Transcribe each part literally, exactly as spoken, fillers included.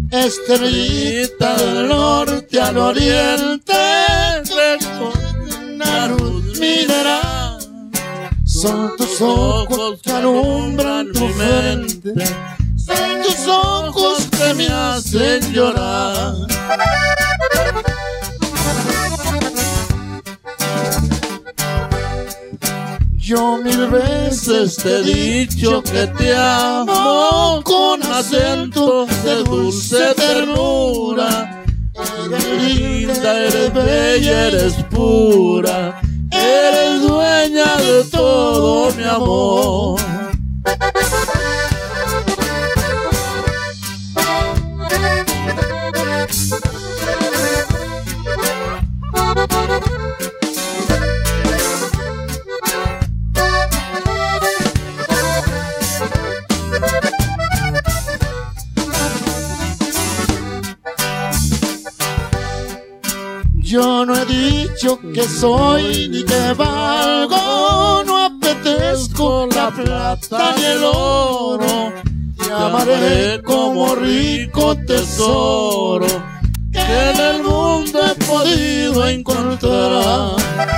estrellita del norte al oriente, una luz mineral. Son tus ojos que alumbran tu frente, son tus ojos que me hacen llorar. Yo mil veces te he dicho que te amo con acento de dulce ternura. Eres linda, eres bella, eres pura, eres dueña de todo mi amor. Yo no he dicho que soy ni que valgo, no apetezco la plata ni el oro. Te amaré como rico tesoro que en el mundo he podido encontrar.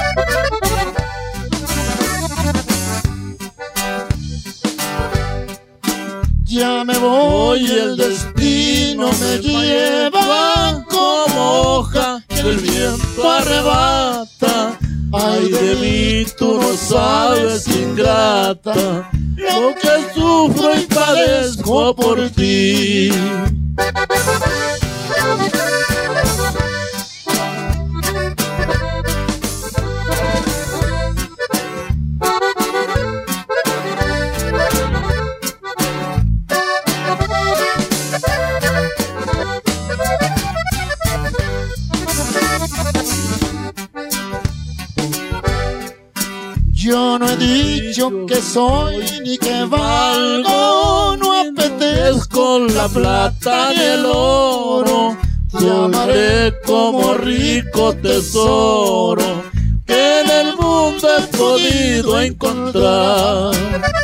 Ya me voy, el destino me lleva como hoja que el viento arrebata. Ay de mí, tú no sabes, ingrata, lo que sufro y padezco por ti. Yo no he dicho que soy ni que valgo, no apetezco la plata ni el oro. Te amaré como rico tesoro que en el mundo he podido encontrar.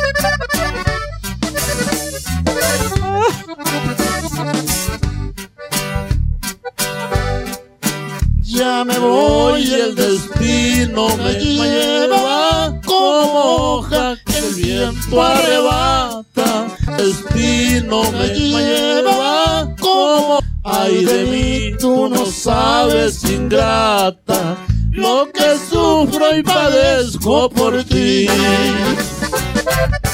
Ya me voy, el destino me lleva como hoja que el viento arrebata. Destino me lleva como, ay de mí, tú no sabes, ingrata, lo que sufro y padezco por ti.